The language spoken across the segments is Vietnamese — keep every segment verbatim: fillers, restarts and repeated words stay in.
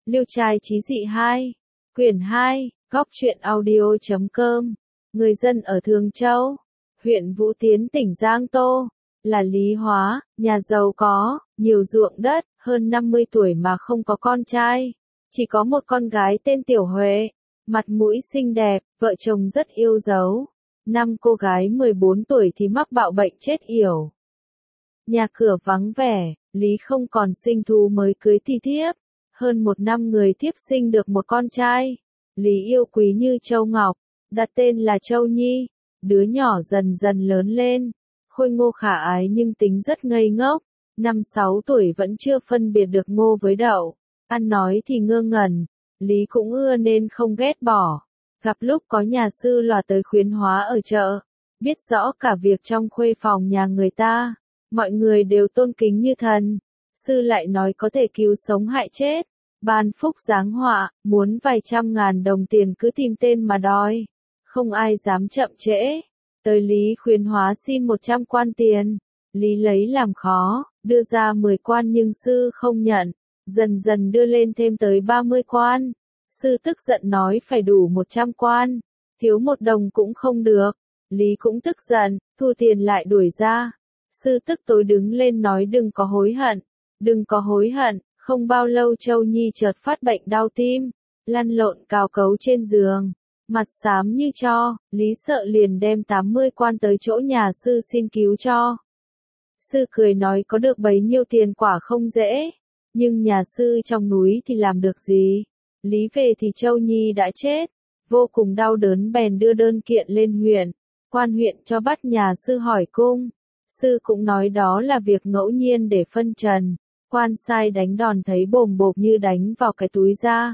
Liêu trai trí dị hai, quyển hai, góc truyện audio.com, người dân ở Thường Châu, huyện Vũ Tiến tỉnh Giang Tô, là Lý Hóa, nhà giàu có, nhiều ruộng đất, hơn năm mươi tuổi mà không có con trai, chỉ có một con gái tên Tiểu Huệ, mặt mũi xinh đẹp, vợ chồng rất yêu dấu. Năm cô gái mười bốn tuổi thì mắc bạo bệnh chết yểu. Nhà cửa vắng vẻ, Lý không còn sinh thú mới cưới thì thiếp. Hơn một năm người thiếp sinh được một con trai. Lý yêu quý như châu ngọc, đặt tên là Châu Nhi. Đứa nhỏ dần dần lớn lên, khôi ngô khả ái nhưng tính rất ngây ngốc. Năm sáu tuổi vẫn chưa phân biệt được ngô với đậu. Ăn nói thì ngơ ngẩn, Lý cũng ưa nên không ghét bỏ. Gặp lúc có nhà sư lòa tới khuyến hóa ở chợ, biết rõ cả việc trong khuê phòng nhà người ta, mọi người đều tôn kính như thần. Sư lại nói có thể cứu sống hại chết, ban phúc giáng họa, muốn vài trăm ngàn đồng tiền cứ tìm tên mà đòi, không ai dám chậm trễ. Tới Lý khuyến hóa xin một trăm quan tiền, Lý lấy làm khó, đưa ra mười quan nhưng sư không nhận, dần dần đưa lên thêm tới ba mươi quan. Sư tức giận nói phải đủ một trăm quan, thiếu một đồng cũng không được. Lý cũng tức giận, thu tiền lại đuổi ra. Sư tức tối đứng lên nói đừng có hối hận, đừng có hối hận. Không bao lâu Châu Nhi chợt phát bệnh đau tim, lăn lộn cào cấu trên giường, mặt xám như tro. Lý sợ liền đem tám mươi quan tới chỗ nhà sư xin cứu cho. Sư cười nói có được bấy nhiêu tiền quả không dễ, nhưng nhà sư trong núi thì làm được gì. Lý về thì Châu Nhi đã chết, vô cùng đau đớn bèn đưa đơn kiện lên huyện, quan huyện cho bắt nhà sư hỏi cung. Sư cũng nói đó là việc ngẫu nhiên để phân trần, quan sai đánh đòn thấy bồm bộp như đánh vào cái túi da.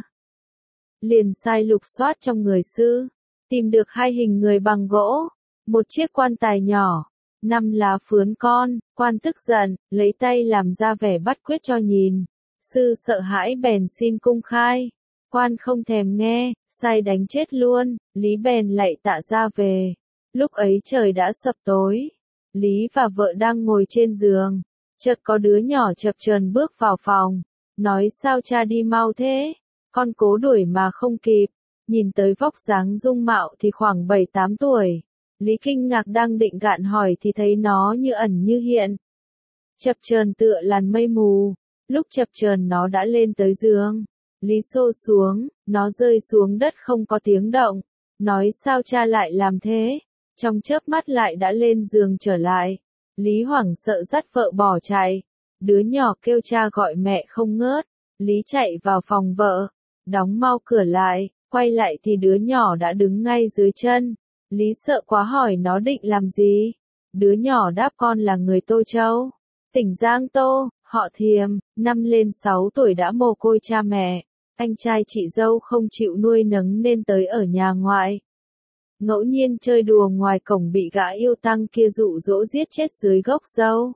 Liền sai lục soát trong người sư, tìm được hai hình người bằng gỗ, một chiếc quan tài nhỏ, năm lá phướn con. Quan tức giận, lấy tay làm ra vẻ bắt quyết cho nhìn. Sư sợ hãi bèn xin cung khai. Quan không thèm nghe, sai đánh chết luôn. Lý bèn lạy tạ ra về. Lúc ấy trời đã sập tối, Lý và vợ đang ngồi trên giường, chợt có đứa nhỏ chập chờn bước vào phòng, nói sao cha đi mau thế. Con cố đuổi mà không kịp, nhìn tới vóc dáng dung mạo thì khoảng bảy tám tuổi. Lý kinh ngạc đang định gạn hỏi thì thấy nó như ẩn như hiện, chập chờn tựa làn mây mù. Lúc chập chờn nó đã lên tới giường. Lý xô xuống, nó rơi xuống đất không có tiếng động, nói sao cha lại làm thế. Trong chớp mắt lại đã lên giường trở lại. Lý hoảng sợ dắt vợ bỏ chạy, đứa nhỏ kêu cha gọi mẹ không ngớt. Lý chạy vào phòng vợ, đóng mau cửa lại, quay lại thì đứa nhỏ đã đứng ngay dưới chân. Lý sợ quá hỏi nó định làm gì. Đứa nhỏ đáp con là người Tô Châu, tỉnh Giang Tô, họ Thiềm, năm lên sáu tuổi đã mồ côi cha mẹ. Anh trai chị dâu không chịu nuôi nấng nên tới ở nhà ngoại. Ngẫu nhiên chơi đùa ngoài cổng bị gã yêu tăng kia dụ dỗ giết chết dưới gốc dâu.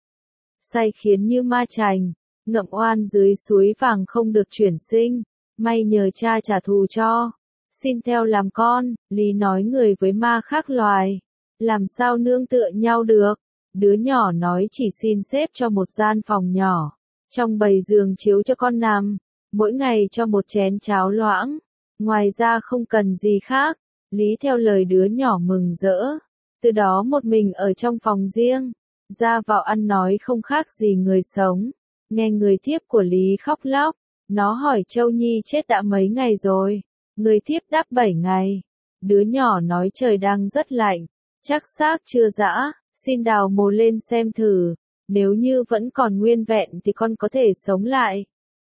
Say khiến như ma chành, ngậm oan dưới suối vàng không được chuyển sinh, may nhờ cha trả thù cho. Xin theo làm con. Lý nói người với ma khác loài, làm sao nương tựa nhau được. Đứa nhỏ nói chỉ xin xếp cho một gian phòng nhỏ, trong bầy giường chiếu cho con nằm, mỗi ngày cho một chén cháo loãng, ngoài ra không cần gì khác. Lý theo lời đứa nhỏ mừng rỡ, từ đó một mình ở trong phòng riêng, ra vào ăn nói không khác gì người sống. Nghe người thiếp của Lý khóc lóc, nó hỏi Châu Nhi chết đã mấy ngày rồi. Người thiếp đáp bảy ngày. Đứa nhỏ nói trời đang rất lạnh, chắc xác chưa giã, xin đào mồ lên xem thử, nếu như vẫn còn nguyên vẹn thì con có thể sống lại.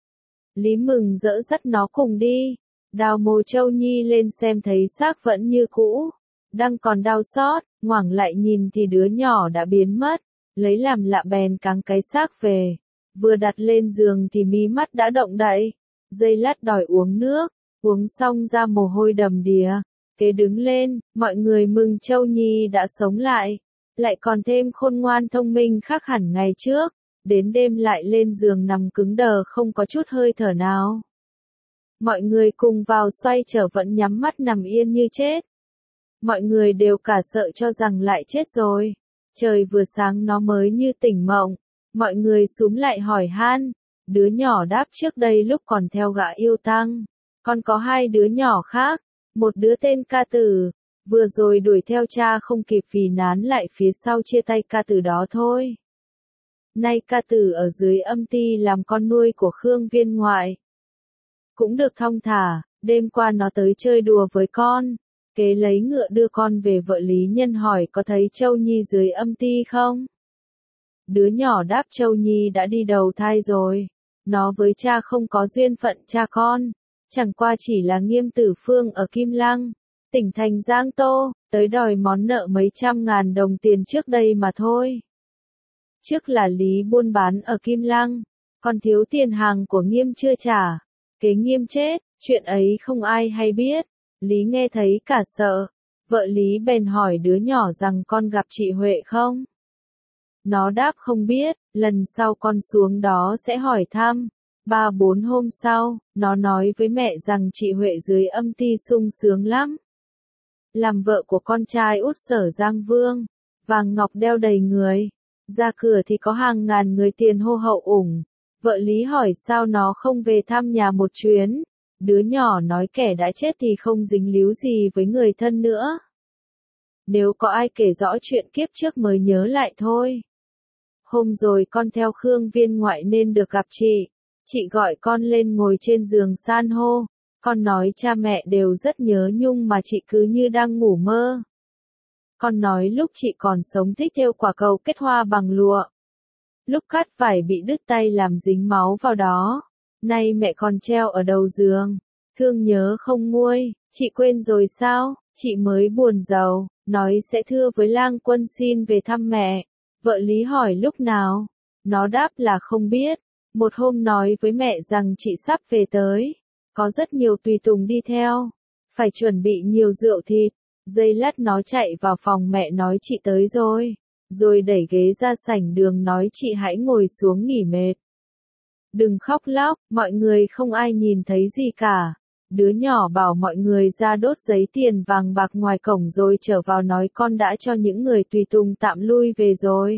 Lý mừng rỡ dắt nó cùng đi, đào mồ Châu Nhi lên xem thấy xác vẫn như cũ, đang còn đau xót, ngoảnh lại nhìn thì đứa nhỏ đã biến mất. Lấy làm lạ bèn cáng cái xác về, vừa đặt lên giường thì mí mắt đã động đậy, giây lát đòi uống nước, uống xong ra mồ hôi đầm đìa. Kế đứng lên, mọi người mừng Châu Nhi đã sống lại, lại còn thêm khôn ngoan thông minh khác hẳn ngày trước. Đến đêm lại lên giường nằm cứng đờ không có chút hơi thở nào. Mọi người cùng vào xoay trở vẫn nhắm mắt nằm yên như chết. Mọi người đều cả sợ cho rằng lại chết rồi. Trời vừa sáng nó mới như tỉnh mộng. Mọi người xúm lại hỏi han, Đứa nhỏ đáp trước đây lúc còn theo gã yêu tăng. Con có hai đứa nhỏ khác, một đứa tên Ca Tử, vừa rồi đuổi theo cha không kịp vì nán lại phía sau chia tay Ca Tử đó thôi. Nay Ca Tử ở dưới âm ty làm con nuôi của Khương Viên ngoại. Cũng được thong thả, đêm qua nó tới chơi đùa với con, kế lấy ngựa đưa con về vợ Lý Nhân hỏi có thấy Châu Nhi dưới âm ty không? Đứa nhỏ đáp Châu Nhi đã đi đầu thai rồi, nó với cha không có duyên phận cha con, chẳng qua chỉ là Nghiêm Tử Phương ở Kim Lăng, tỉnh thành Giang Tô, tới đòi món nợ mấy trăm ngàn đồng tiền trước đây mà thôi. Trước là Lý buôn bán ở Kim Lăng, còn thiếu tiền hàng của Nghiêm chưa trả, kế Nghiêm chết, chuyện ấy không ai hay biết, Lý nghe thấy cả sợ, vợ Lý bèn hỏi đứa nhỏ rằng con gặp chị Huệ không? Nó đáp không biết, lần sau con xuống đó sẽ hỏi thăm. Ba bốn hôm sau, nó nói với mẹ rằng chị Huệ dưới âm ty sung sướng lắm. Làm vợ của con trai út Sở Giang Vương, vàng ngọc đeo đầy người, ra cửa thì có hàng ngàn người tiền hô hậu ủng. Vợ Lý hỏi sao nó không về thăm nhà một chuyến, đứa nhỏ nói kẻ đã chết thì không dính líu gì với người thân nữa. Nếu có ai kể rõ chuyện kiếp trước mới nhớ lại thôi. Hôm rồi con theo Khương Viên ngoại nên được gặp chị. Chị gọi con lên ngồi trên giường san hô. Con nói cha mẹ đều rất nhớ Nhung mà chị cứ như đang ngủ mơ. Con nói lúc chị còn sống thích thêu quả cầu kết hoa bằng lụa. Lúc cắt vải bị đứt tay làm dính máu vào đó. Nay mẹ con treo ở đầu giường. Thương nhớ không nguôi, chị quên rồi sao? Chị mới buồn rầu, nói sẽ thưa với Lang Quân xin về thăm mẹ. Vợ Lý hỏi lúc nào? Nó đáp là không biết. Một hôm nói với mẹ rằng chị sắp về tới. Có rất nhiều tùy tùng đi theo. Phải chuẩn bị nhiều rượu thịt. Giây lát nó chạy vào phòng mẹ nói chị tới rồi. Rồi đẩy ghế ra sảnh đường nói chị hãy ngồi xuống nghỉ mệt. Đừng khóc lóc, mọi người không ai nhìn thấy gì cả. Đứa nhỏ bảo mọi người ra đốt giấy tiền vàng bạc ngoài cổng rồi trở vào nói con đã cho những người tùy tùng tạm lui về rồi.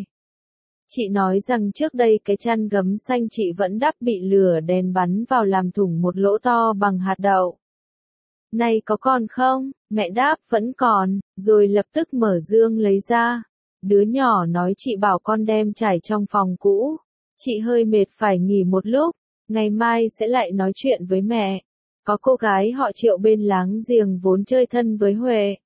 Chị nói rằng trước đây cái chăn gấm xanh chị vẫn đắp bị lửa đèn bắn vào làm thủng một lỗ to bằng hạt đậu. Này có còn không? Mẹ đáp vẫn còn, rồi lập tức mở dương lấy ra. Đứa nhỏ nói chị bảo con đem trải trong phòng cũ. Chị hơi mệt phải nghỉ một lúc, ngày mai sẽ lại nói chuyện với mẹ. Có cô gái họ Triệu bên láng giềng vốn chơi thân với Huệ.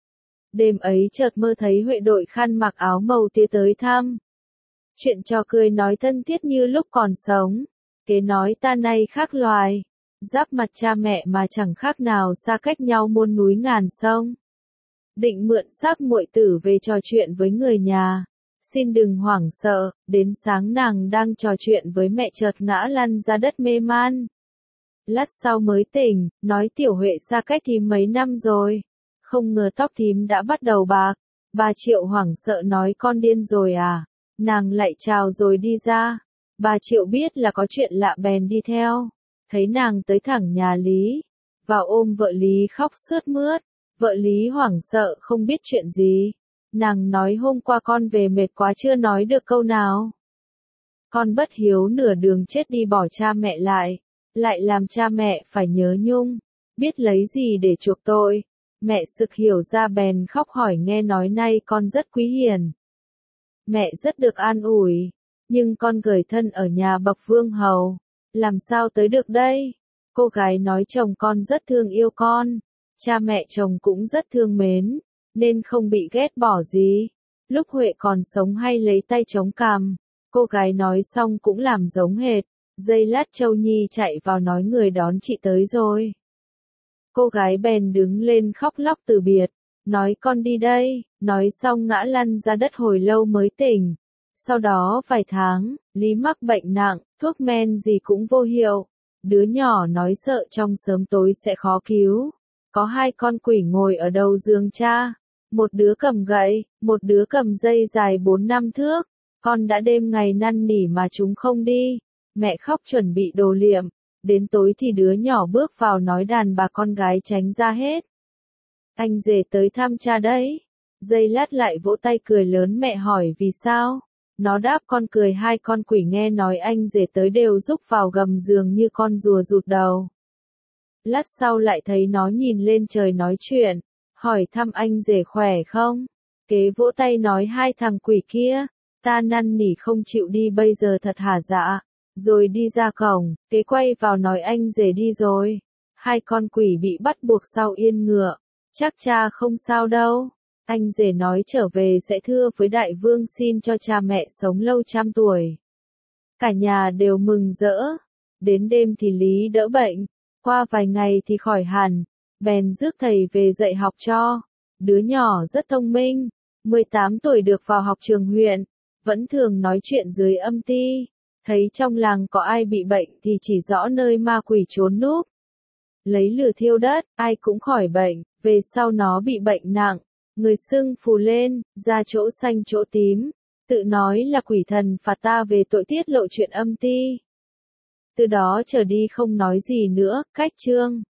Đêm ấy chợt mơ thấy Huệ đội khăn mặc áo màu tía tới thăm. Chuyện trò cười nói thân thiết như lúc còn sống. Kế nói ta nay khác loài. Giáp mặt cha mẹ mà chẳng khác nào xa cách nhau muôn núi ngàn sông. Định mượn xác muội tử về trò chuyện với người nhà. Xin đừng hoảng sợ, đến sáng nàng đang trò chuyện với mẹ chợt ngã lăn ra đất mê man. Lát sau mới tỉnh, nói tiểu Huệ xa cách thím mấy năm rồi. Không ngờ tóc thím đã bắt đầu bạc. Bà Triệu hoảng sợ nói con điên rồi à. Nàng lại chào rồi đi ra. Bà Triệu biết là có chuyện lạ bèn đi theo. Thấy nàng tới thẳng nhà Lý. Vào ôm vợ Lý khóc sướt mướt. Vợ Lý hoảng sợ không biết chuyện gì. Nàng nói hôm qua con về mệt quá chưa nói được câu nào. Con bất hiếu nửa đường chết đi bỏ cha mẹ lại. Lại làm cha mẹ phải nhớ Nhung. Biết lấy gì để chuộc tội. Mẹ sực hiểu ra bèn khóc hỏi nghe nói nay con rất quý hiền. Mẹ rất được an ủi. Nhưng con gửi thân ở nhà bậc vương hầu. Làm sao tới được đây? Cô gái nói chồng con rất thương yêu con. Cha mẹ chồng cũng rất thương mến. Nên không bị ghét bỏ gì. Lúc Huệ còn sống hay lấy tay chống cằm. Cô gái nói xong cũng làm giống hệt. Giây lát Châu Nhi chạy vào nói người đón chị tới rồi. Cô gái bèn đứng lên khóc lóc từ biệt. Nói con đi đây. Nói xong ngã lăn ra đất hồi lâu mới tỉnh. Sau đó vài tháng, Lý mắc bệnh nặng, thuốc men gì cũng vô hiệu. Đứa nhỏ nói sợ trong sớm tối sẽ khó cứu. Có hai con quỷ ngồi ở đầu giường cha. Một đứa cầm gậy, một đứa cầm dây dài bốn năm thước. Con đã đêm ngày năn nỉ mà chúng không đi. Mẹ khóc chuẩn bị đồ liệm. Đến tối thì đứa nhỏ bước vào nói đàn bà con gái tránh ra hết. Anh rể tới thăm cha đấy. Giây lát lại vỗ tay cười lớn mẹ hỏi vì sao. Nó đáp con cười, hai con quỷ nghe nói anh rể tới đều rúc vào gầm giường như con rùa rụt đầu. Lát sau lại thấy nó nhìn lên trời nói chuyện, hỏi thăm anh rể khỏe không? Kế vỗ tay nói hai thằng quỷ kia, ta năn nỉ không chịu đi bây giờ thật hả dạ. Rồi đi ra cổng, kế quay vào nói anh rể đi rồi. Hai con quỷ bị bắt buộc sau yên ngựa, chắc cha không sao đâu. Anh rể nói trở về sẽ thưa với đại vương xin cho cha mẹ sống lâu trăm tuổi. Cả nhà đều mừng rỡ. Đến đêm thì Lý đỡ bệnh, qua vài ngày thì khỏi hẳn, bèn rước thầy về dạy học cho. Đứa nhỏ rất thông minh, mười tám tuổi được vào học trường huyện, vẫn thường nói chuyện dưới âm ti. Thấy trong làng có ai bị bệnh thì chỉ rõ nơi ma quỷ trốn núp. Lấy lửa thiêu đất, ai cũng khỏi bệnh, về sau nó bị bệnh nặng, người sưng phù lên, da chỗ xanh chỗ tím, tự nói là quỷ thần phạt ta về tội tiết lộ chuyện âm ti. Từ đó trở đi không nói gì nữa, cách chương.